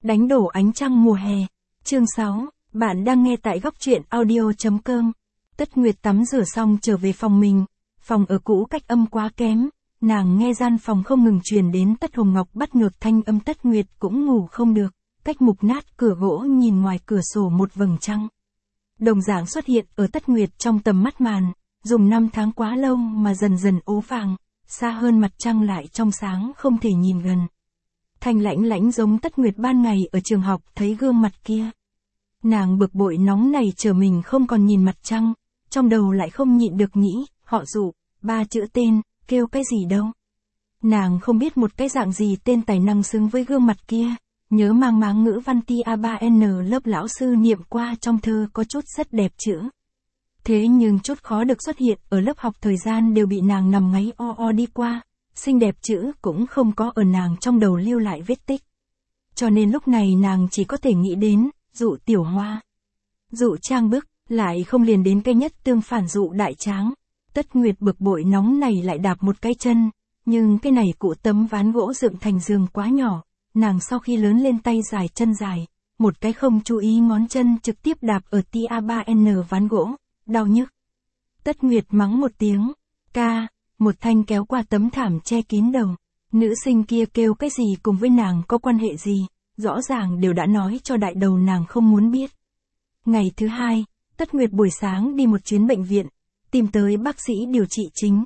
Đánh đổ ánh trăng mùa hè. Chương 6, bạn đang nghe tại góc truyện audio.com. Tất Nguyệt tắm rửa xong trở về phòng mình. Phòng ở cũ cách âm quá kém. Nàng nghe gian phòng không ngừng truyền đến Tất Hồng Ngọc bắt ngược thanh âm. Tất Nguyệt cũng ngủ không được. Cách mục nát cửa gỗ nhìn ngoài cửa sổ một vầng trăng đồng dạng xuất hiện ở Tất Nguyệt trong tầm mắt màn. Dùng 5 tháng quá lâu mà dần dần ố vàng. Xa hơn mặt trăng lại trong sáng không thể nhìn gần. Thanh lãnh lãnh giống Tất Nguyệt ban ngày ở trường học thấy gương mặt kia. Nàng bực bội nóng này chờ mình không còn nhìn mặt trăng, trong đầu lại không nhịn được nghĩ, họ Dụ, 3 chữ tên, kêu cái gì đâu. Nàng không biết một cái dạng gì tên tài năng xứng với gương mặt kia, nhớ mang máng ngữ văn ti A3N lớp lão sư niệm qua trong thơ có chút rất đẹp chữ. Thế nhưng chút khó được xuất hiện ở lớp học thời gian đều bị nàng nằm ngáy o đi qua. Xinh đẹp chữ cũng không có ở nàng trong đầu lưu lại vết tích. Cho nên lúc này nàng chỉ có thể nghĩ đến, Dụ tiểu hoa. Dụ trang bức, lại không liền đến cái nhất tương phản Dụ đại tráng. Tất Nguyệt bực bội nóng này lại đạp một cái chân, nhưng cái này cụ tấm ván gỗ dựng thành giường quá nhỏ. Nàng sau khi lớn lên tay dài chân dài, một cái không chú ý ngón chân trực tiếp đạp ở tia 3N ván gỗ, đau nhức. Tất Nguyệt mắng một tiếng, ca. Một thanh kéo qua tấm thảm che kín đầu. Nữ sinh kia kêu cái gì cùng với nàng có quan hệ gì, rõ ràng đều đã nói cho đại đầu nàng không muốn biết. Ngày thứ hai, Tất Nguyệt buổi sáng đi một chuyến bệnh viện, tìm tới bác sĩ điều trị chính.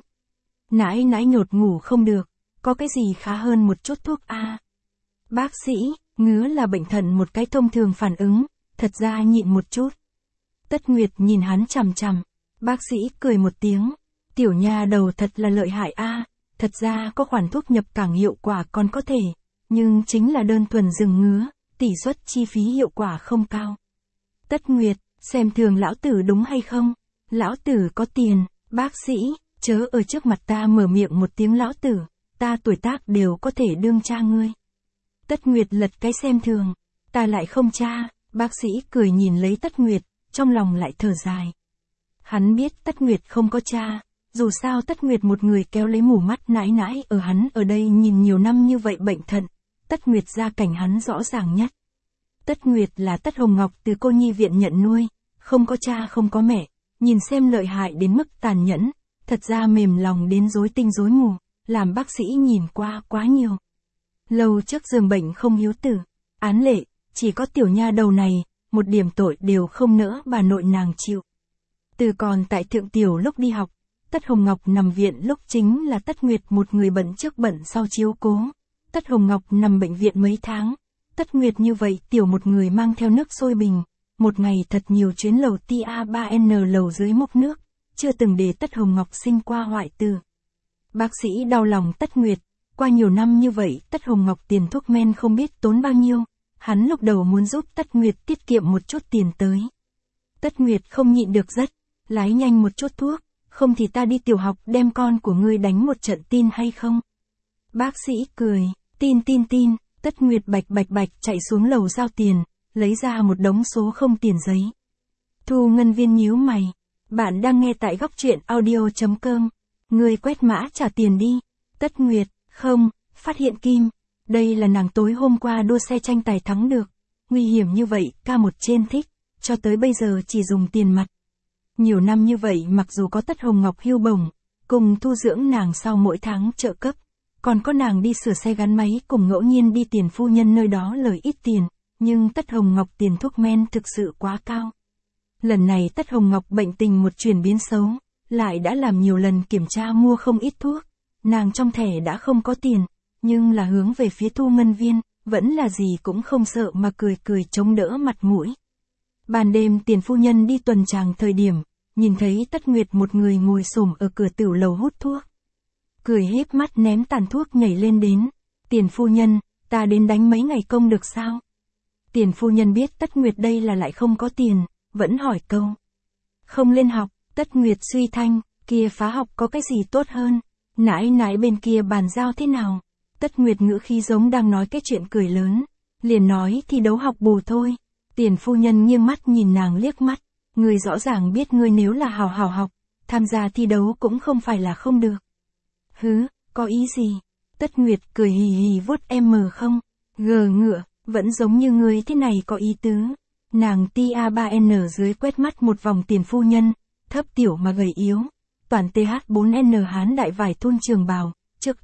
Nãi nãi nhột ngủ không được, có cái gì khá hơn một chút thuốc a? Bác sĩ, ngứa là bệnh thận một cái thông thường phản ứng, thật ra nhịn một chút. Tất Nguyệt nhìn hắn chằm chằm, bác sĩ cười một tiếng. Tiểu nha đầu thật là lợi hại a, thật ra có khoản thuốc nhập cảng hiệu quả còn có thể, nhưng chính là đơn thuần dừng ngứa, tỷ suất chi phí hiệu quả không cao. Tất Nguyệt, xem thường lão tử đúng hay không? Lão tử có tiền, bác sĩ, chớ ở trước mặt ta mở miệng một tiếng lão tử, ta tuổi tác đều có thể đương cha ngươi. Tất Nguyệt lật cái xem thường, ta lại không cha, bác sĩ cười nhìn lấy Tất Nguyệt, trong lòng lại thở dài. Hắn biết Tất Nguyệt không có cha. Dù sao Tất Nguyệt một người kéo lấy mù mắt nãi nãi ở hắn ở đây nhìn nhiều năm như vậy bệnh thận, Tất Nguyệt gia cảnh hắn rõ ràng nhất. Tất Nguyệt là Tất Hồng Ngọc từ cô nhi viện nhận nuôi, không có cha không có mẹ, nhìn xem lợi hại đến mức tàn nhẫn, thật ra mềm lòng đến rối tinh rối mù, làm bác sĩ nhìn qua quá nhiều. Lâu trước giường bệnh không hiếu tử, án lệ, chỉ có tiểu nha đầu này, một điểm tội đều không nỡ bà nội nàng chịu. Từ còn tại thượng tiểu lúc đi học, Tất Hồng Ngọc nằm viện lúc chính là Tất Nguyệt một người bận trước bận sau chiếu cố. Tất Hồng Ngọc nằm bệnh viện mấy tháng. Tất Nguyệt như vậy tiểu một người mang theo nước sôi bình. Một ngày thật nhiều chuyến lầu tia 3N lầu dưới múc nước. Chưa từng để Tất Hồng Ngọc sinh qua hoại tử. Bác sĩ đau lòng Tất Nguyệt. Qua nhiều năm như vậy Tất Hồng Ngọc tiền thuốc men không biết tốn bao nhiêu. Hắn lúc đầu muốn giúp Tất Nguyệt tiết kiệm một chút tiền tới. Tất Nguyệt không nhịn được rất. Lái nhanh một chút thuốc. Không thì ta đi tiểu học đem con của ngươi đánh một trận tin hay không? Bác sĩ cười, tin, Tất Nguyệt bạch chạy xuống lầu giao tiền, lấy ra một đống số không tiền giấy. Thu ngân viên nhíu mày, bạn đang nghe tại góc truyện audio.com, ngươi quét mã trả tiền đi. Tất Nguyệt, không, phát hiện kim, đây là nàng tối hôm qua đua xe tranh tài thắng được, nguy hiểm như vậy, ca một trên thích, cho tới bây giờ chỉ dùng tiền mặt. Nhiều năm như vậy mặc dù có Tất Hồng Ngọc hưu bổng, cùng thu dưỡng nàng sau mỗi tháng trợ cấp, còn có nàng đi sửa xe gắn máy cùng ngẫu nhiên đi tiền phu nhân nơi đó lời ít tiền, nhưng Tất Hồng Ngọc tiền thuốc men thực sự quá cao. Lần này Tất Hồng Ngọc bệnh tình một chuyển biến xấu, lại đã làm nhiều lần kiểm tra mua không ít thuốc, nàng trong thẻ đã không có tiền, nhưng là hướng về phía thu ngân viên, vẫn là gì cũng không sợ mà cười chống đỡ mặt mũi. Ban đêm tiền phu nhân đi tuần tràng thời điểm, nhìn thấy Tất Nguyệt một người ngồi xổm ở cửa tiểu lầu hút thuốc. Cười híp mắt ném tàn thuốc nhảy lên đến. Tiền phu nhân, ta đến đánh mấy ngày công được sao? Tiền phu nhân biết Tất Nguyệt đây là lại không có tiền, vẫn hỏi câu. Không lên học, Tất Nguyệt suy thanh, kia phá học có cái gì tốt hơn? Nãi nãi bên kia bàn giao thế nào? Tất Nguyệt ngữ khí giống đang nói cái chuyện cười lớn. Liền nói thi đấu học bù thôi. Tiền phu nhân nghiêng mắt nhìn nàng liếc mắt. Ngươi rõ ràng biết ngươi nếu là hào hào học, tham gia thi đấu cũng không phải là không được. Hứ, có ý gì? Tất Nguyệt cười hì hì vuốt em mờ không? Gờ ngựa, Vẫn giống như ngươi thế này có ý tứ. Nàng tia 3N dưới quét mắt một vòng tiền phu nhân, thấp tiểu mà gầy yếu. Toàn TH4N hán đại vải thun trường bào, trước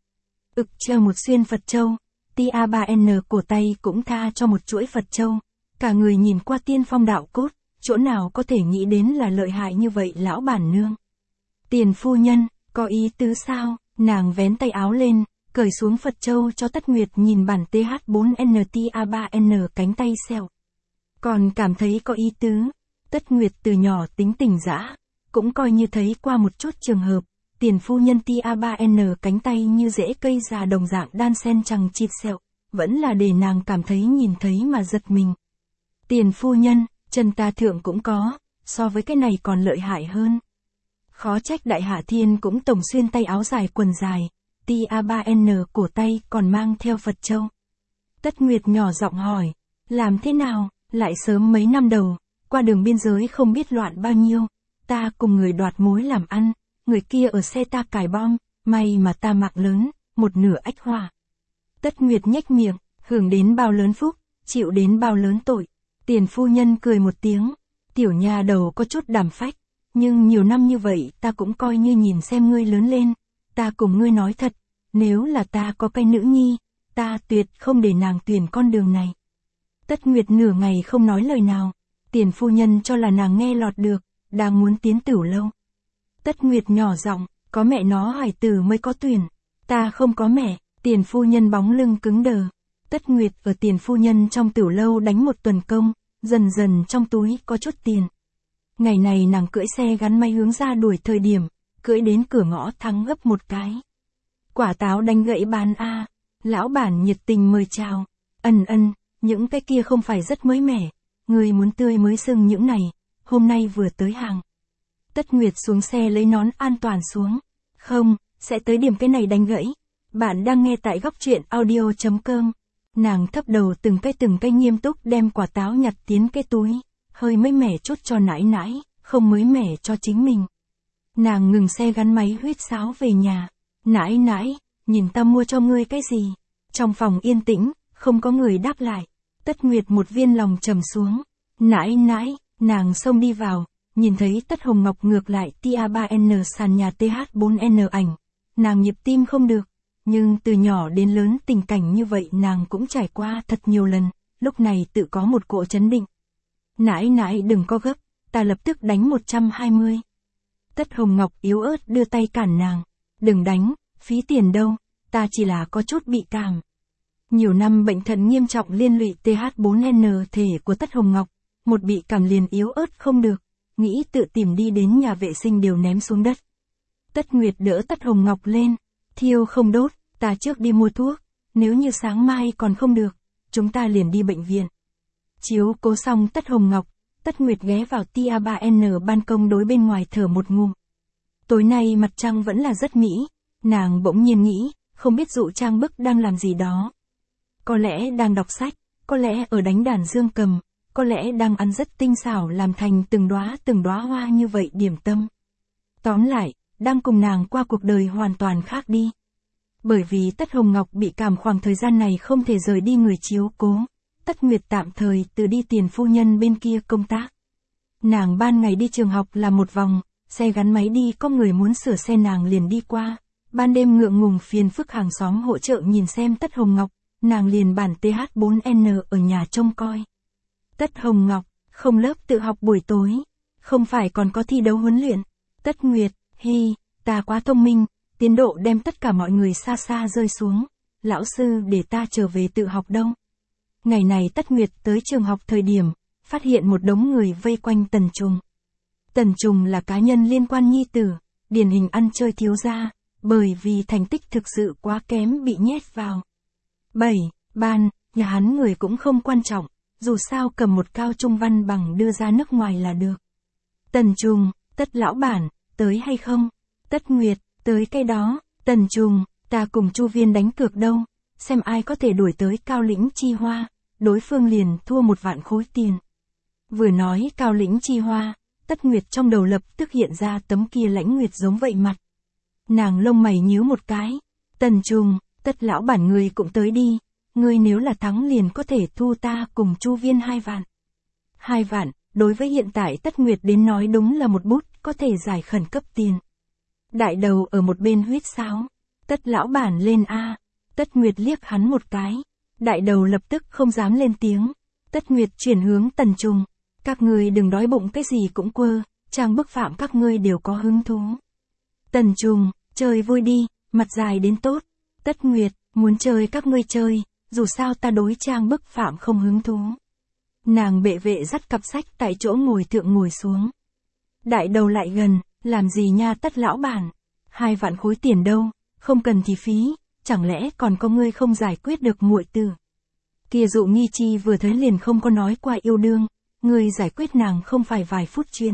chờ một xuyên Phật châu. Tia 3N cổ tay cũng tha cho một chuỗi Phật châu. Cả người nhìn qua tiên phong đạo cốt, chỗ nào có thể nghĩ đến là lợi hại như vậy lão bản nương. Tiền phu nhân, có ý tứ sao? Nàng vén tay áo lên, cởi xuống Phật châu cho Tất Nguyệt nhìn bản TH4N tia 3N cánh tay xèo. Còn cảm thấy có ý tứ. Tất Nguyệt từ nhỏ tính tình dã, cũng coi như thấy qua một chút trường hợp. Tiền phu nhân tia 3N cánh tay như rễ cây già đồng dạng đan sen chằng chịt sẹo, vẫn là để nàng cảm thấy nhìn thấy mà giật mình. Tiền phu nhân, chân ta thượng cũng có, so với cái này còn lợi hại hơn. Khó trách đại hạ thiên cũng tổng xuyên tay áo dài quần dài, tia 3N cổ tay còn mang theo Phật châu. Tất Nguyệt nhỏ giọng hỏi, làm thế nào, lại sớm mấy năm đầu, qua đường biên giới không biết loạn bao nhiêu, ta cùng người đoạt mối làm ăn, người kia ở xe ta cài bom, may mà ta mạng lớn, một nửa ách hỏa. Tất Nguyệt nhếch miệng, hưởng đến bao lớn phúc, chịu đến bao lớn tội. Tiền phu nhân cười một tiếng, tiểu nhà đầu có chút đảm phách, nhưng nhiều năm như vậy ta cũng coi như nhìn xem ngươi lớn lên, ta cùng ngươi nói thật, nếu là ta có cái nữ nhi, ta tuyệt không để nàng tuyển con đường này. Tất Nguyệt nửa ngày không nói lời nào, tiền phu nhân cho là nàng nghe lọt được, đang muốn tiến tửu lâu. Tất Nguyệt nhỏ giọng, có mẹ nó hải tử mới có tuyển, ta không có mẹ, tiền phu nhân bóng lưng cứng đờ. Tất Nguyệt ở tiền phu nhân trong tửu lâu đánh một tuần công, dần dần trong túi có chút tiền. Ngày này nàng cưỡi xe gắn máy hướng ra đuổi thời điểm, cưỡi đến cửa ngõ thắng gấp một cái. Quả táo đánh gãy bán a, lão bản nhiệt tình mời chào. Những cái kia không phải rất mới mẻ, người muốn tươi mới sưng những này, hôm nay vừa tới hàng. Tất Nguyệt xuống xe lấy nón an toàn xuống. Không, sẽ tới điểm cái này đánh gãy. Bạn đang nghe tại góc truyện audio.com. Nàng thấp đầu từng cây nghiêm túc đem quả táo nhặt tiến cái túi, hơi mới mẻ chút cho nãi nãi, không mới mẻ cho chính mình. Nàng ngừng xe gắn máy huýt sáo về nhà. Nãi nãi, nhìn ta mua cho ngươi cái gì? Trong phòng yên tĩnh, không có người đáp lại. Tất Nguyệt một viên lòng trầm xuống. Nãi nãi, nàng xông đi vào, nhìn thấy Tất Hồng Ngọc ngược lại tia 3N sàn nhà TH4N ảnh. Nàng nhịp tim không được. Nhưng từ nhỏ đến lớn tình cảnh như vậy nàng cũng trải qua thật nhiều lần, lúc này tự có một cỗ chấn định. Nãi nãi đừng có gấp, ta lập tức đánh 120. Tất Hồng Ngọc yếu ớt đưa tay cản nàng. Đừng đánh, phí tiền đâu, ta chỉ là có chút bị cảm. Nhiều năm bệnh thận nghiêm trọng liên lụy TH4N thể của Tất Hồng Ngọc, một bị cảm liền yếu ớt không được, nghĩ tự tìm đi đến nhà vệ sinh đều ném xuống đất. Tất Nguyệt đỡ Tất Hồng Ngọc lên. Thiêu không đốt, ta trước đi mua thuốc, nếu như sáng mai còn không được, chúng ta liền đi bệnh viện. Chiếu cố xong Tất Hồng Ngọc, Tất Nguyệt ghé vào tia 3N ban công đối bên ngoài thở một ngụm. Tối nay mặt trăng vẫn là rất mỹ, nàng bỗng nhiên nghĩ, không biết dụ Trang Bức đang làm gì đó. Có lẽ đang đọc sách, có lẽ ở đánh đàn dương cầm, có lẽ đang ăn rất tinh xảo làm thành từng đóa hoa như vậy điểm tâm. Tóm lại, đang cùng nàng qua cuộc đời hoàn toàn khác đi. Bởi vì Tất Hồng Ngọc bị cảm khoảng thời gian này không thể rời đi người chiếu cố, Tất Nguyệt tạm thời từ đi tiền phu nhân bên kia công tác. Nàng ban ngày đi trường học là một vòng, xe gắn máy đi có người muốn sửa xe nàng liền đi qua, ban đêm ngượng ngùng phiền phức hàng xóm hỗ trợ nhìn xem Tất Hồng Ngọc, nàng liền bản TH4N ở nhà trông coi. Tất Hồng Ngọc, không lớp tự học buổi tối, không phải còn có thi đấu huấn luyện. Tất Nguyệt, hi, ta quá thông minh, tiến độ đem tất cả mọi người xa xa rơi xuống, lão sư để ta trở về tự học đâu. Ngày này Tất Nguyệt tới trường học thời điểm, phát hiện một đống người vây quanh Tần Trùng. Tần Trùng là cá nhân liên quan nhi tử, điển hình ăn chơi thiếu gia, bởi vì thành tích thực sự quá kém bị nhét vào 7 ban, nhà hắn người cũng không quan trọng, dù sao cầm một cao trung văn bằng đưa ra nước ngoài là được. Tần Trùng, Tất lão bản, tới hay không? Tất Nguyệt, tới cái đó. Tần Trùng, ta cùng Chu Viên đánh cược đâu, xem ai có thể đuổi tới Cao Lĩnh Chi Hoa, đối phương liền thua 1 vạn khối tiền. Vừa nói Cao Lĩnh Chi Hoa, Tất Nguyệt trong đầu lập tức hiện ra tấm kia Lãnh Nguyệt giống vậy mặt. Nàng lông mày nhíu một cái. Tần Trùng, Tất lão bản người cũng tới đi, ngươi nếu là thắng liền có thể thu ta cùng Chu Viên 2 vạn. 2 vạn, đối với hiện tại Tất Nguyệt đến nói đúng là một bút, có thể giải khẩn cấp tiền. Đại đầu ở một bên huýt sáo. Tất lão bản lên a. Tất Nguyệt liếc hắn một cái. Đại đầu lập tức không dám lên tiếng. Tất Nguyệt chuyển hướng Tần Trùng. Các ngươi đừng đói bụng cái gì cũng quơ, trang bức phạm các ngươi đều có hứng thú. Tần Trùng, chơi vui đi, mặt dài đến tốt. Tất Nguyệt, muốn chơi các ngươi chơi, dù sao ta đối trang bức phạm không hứng thú. Nàng bệ vệ dắt cặp sách tại chỗ ngồi thượng ngồi xuống. Đại đầu lại gần, làm gì nha Tất lão bản, 2 vạn khối tiền đâu, không cần thì phí, chẳng lẽ còn có ngươi không giải quyết được muội tử. Kia Dụ Nghi Chi vừa thấy liền không có nói qua yêu đương, ngươi giải quyết nàng không phải vài phút chuyện.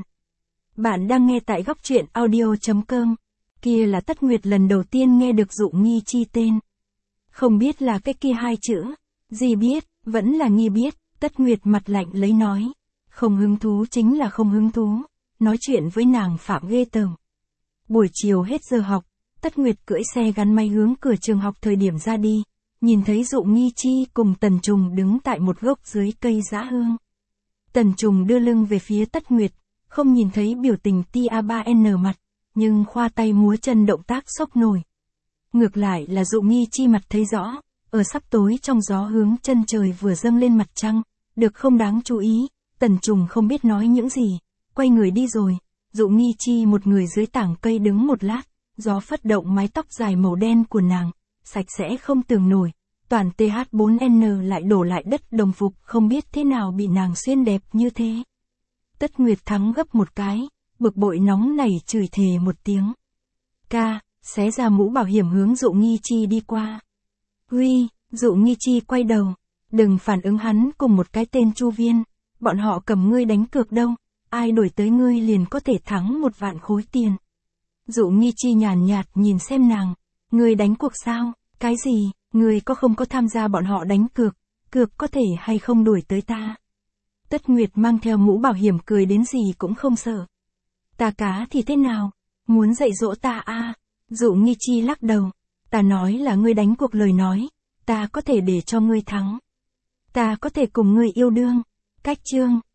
Bạn đang nghe tại góc truyện audio.com, kia là Tất Nguyệt lần đầu tiên nghe được Dụ Nghi Chi tên. Không biết là cái kia 2 chữ, gì biết, vẫn là nghi biết. Tất Nguyệt mặt lạnh lấy nói. Không hứng thú chính là không hứng thú. Nói chuyện với nàng phạm ghê tởm. Buổi chiều hết giờ học, Tất Nguyệt cưỡi xe gắn máy hướng cửa trường học thời điểm ra đi. Nhìn thấy Dụ Nghi Chi cùng Tần Trùng đứng tại một gốc dưới cây dã hương. Tần Trùng đưa lưng về phía Tất Nguyệt, không nhìn thấy biểu tình tia3n mặt, nhưng khoa tay múa chân động tác sốc nổi. Ngược lại là Dụ Nghi Chi mặt thấy rõ. Ở sắp tối trong gió hướng chân trời vừa dâng lên mặt trăng, được không đáng chú ý, Tần Trùng không biết nói những gì, quay người đi rồi. Dụ Nghi Chi một người dưới tảng cây đứng một lát, gió phất động mái tóc dài màu đen của nàng, sạch sẽ không tưởng nổi, toàn TH4N lại đổ lại đất đồng phục không biết thế nào bị nàng xuyên đẹp như thế. Tất Nguyệt thắng gấp một cái, bực bội nóng nảy chửi thề một tiếng. Ca, xé ra mũ bảo hiểm hướng Dụ Nghi Chi đi qua. Huy, Dụ Nghi Chi quay đầu, đừng phản ứng hắn cùng một cái tên Chu Viên, bọn họ cầm ngươi đánh cược đâu, ai đuổi tới ngươi liền có thể thắng 1 vạn khối tiền. Dụ Nghi Chi nhàn nhạt nhìn xem nàng, ngươi đánh cuộc sao, cái gì, ngươi có không có tham gia bọn họ đánh cược, cược có thể hay không đuổi tới ta. Tất Nguyệt mang theo mũ bảo hiểm cười đến gì cũng không sợ. Ta cá thì thế nào, muốn dạy dỗ ta à, Dụ Nghi Chi lắc đầu. Ta nói là ngươi đánh cuộc lời nói, ta có thể để cho ngươi thắng. Ta có thể cùng ngươi yêu đương. Cách chương,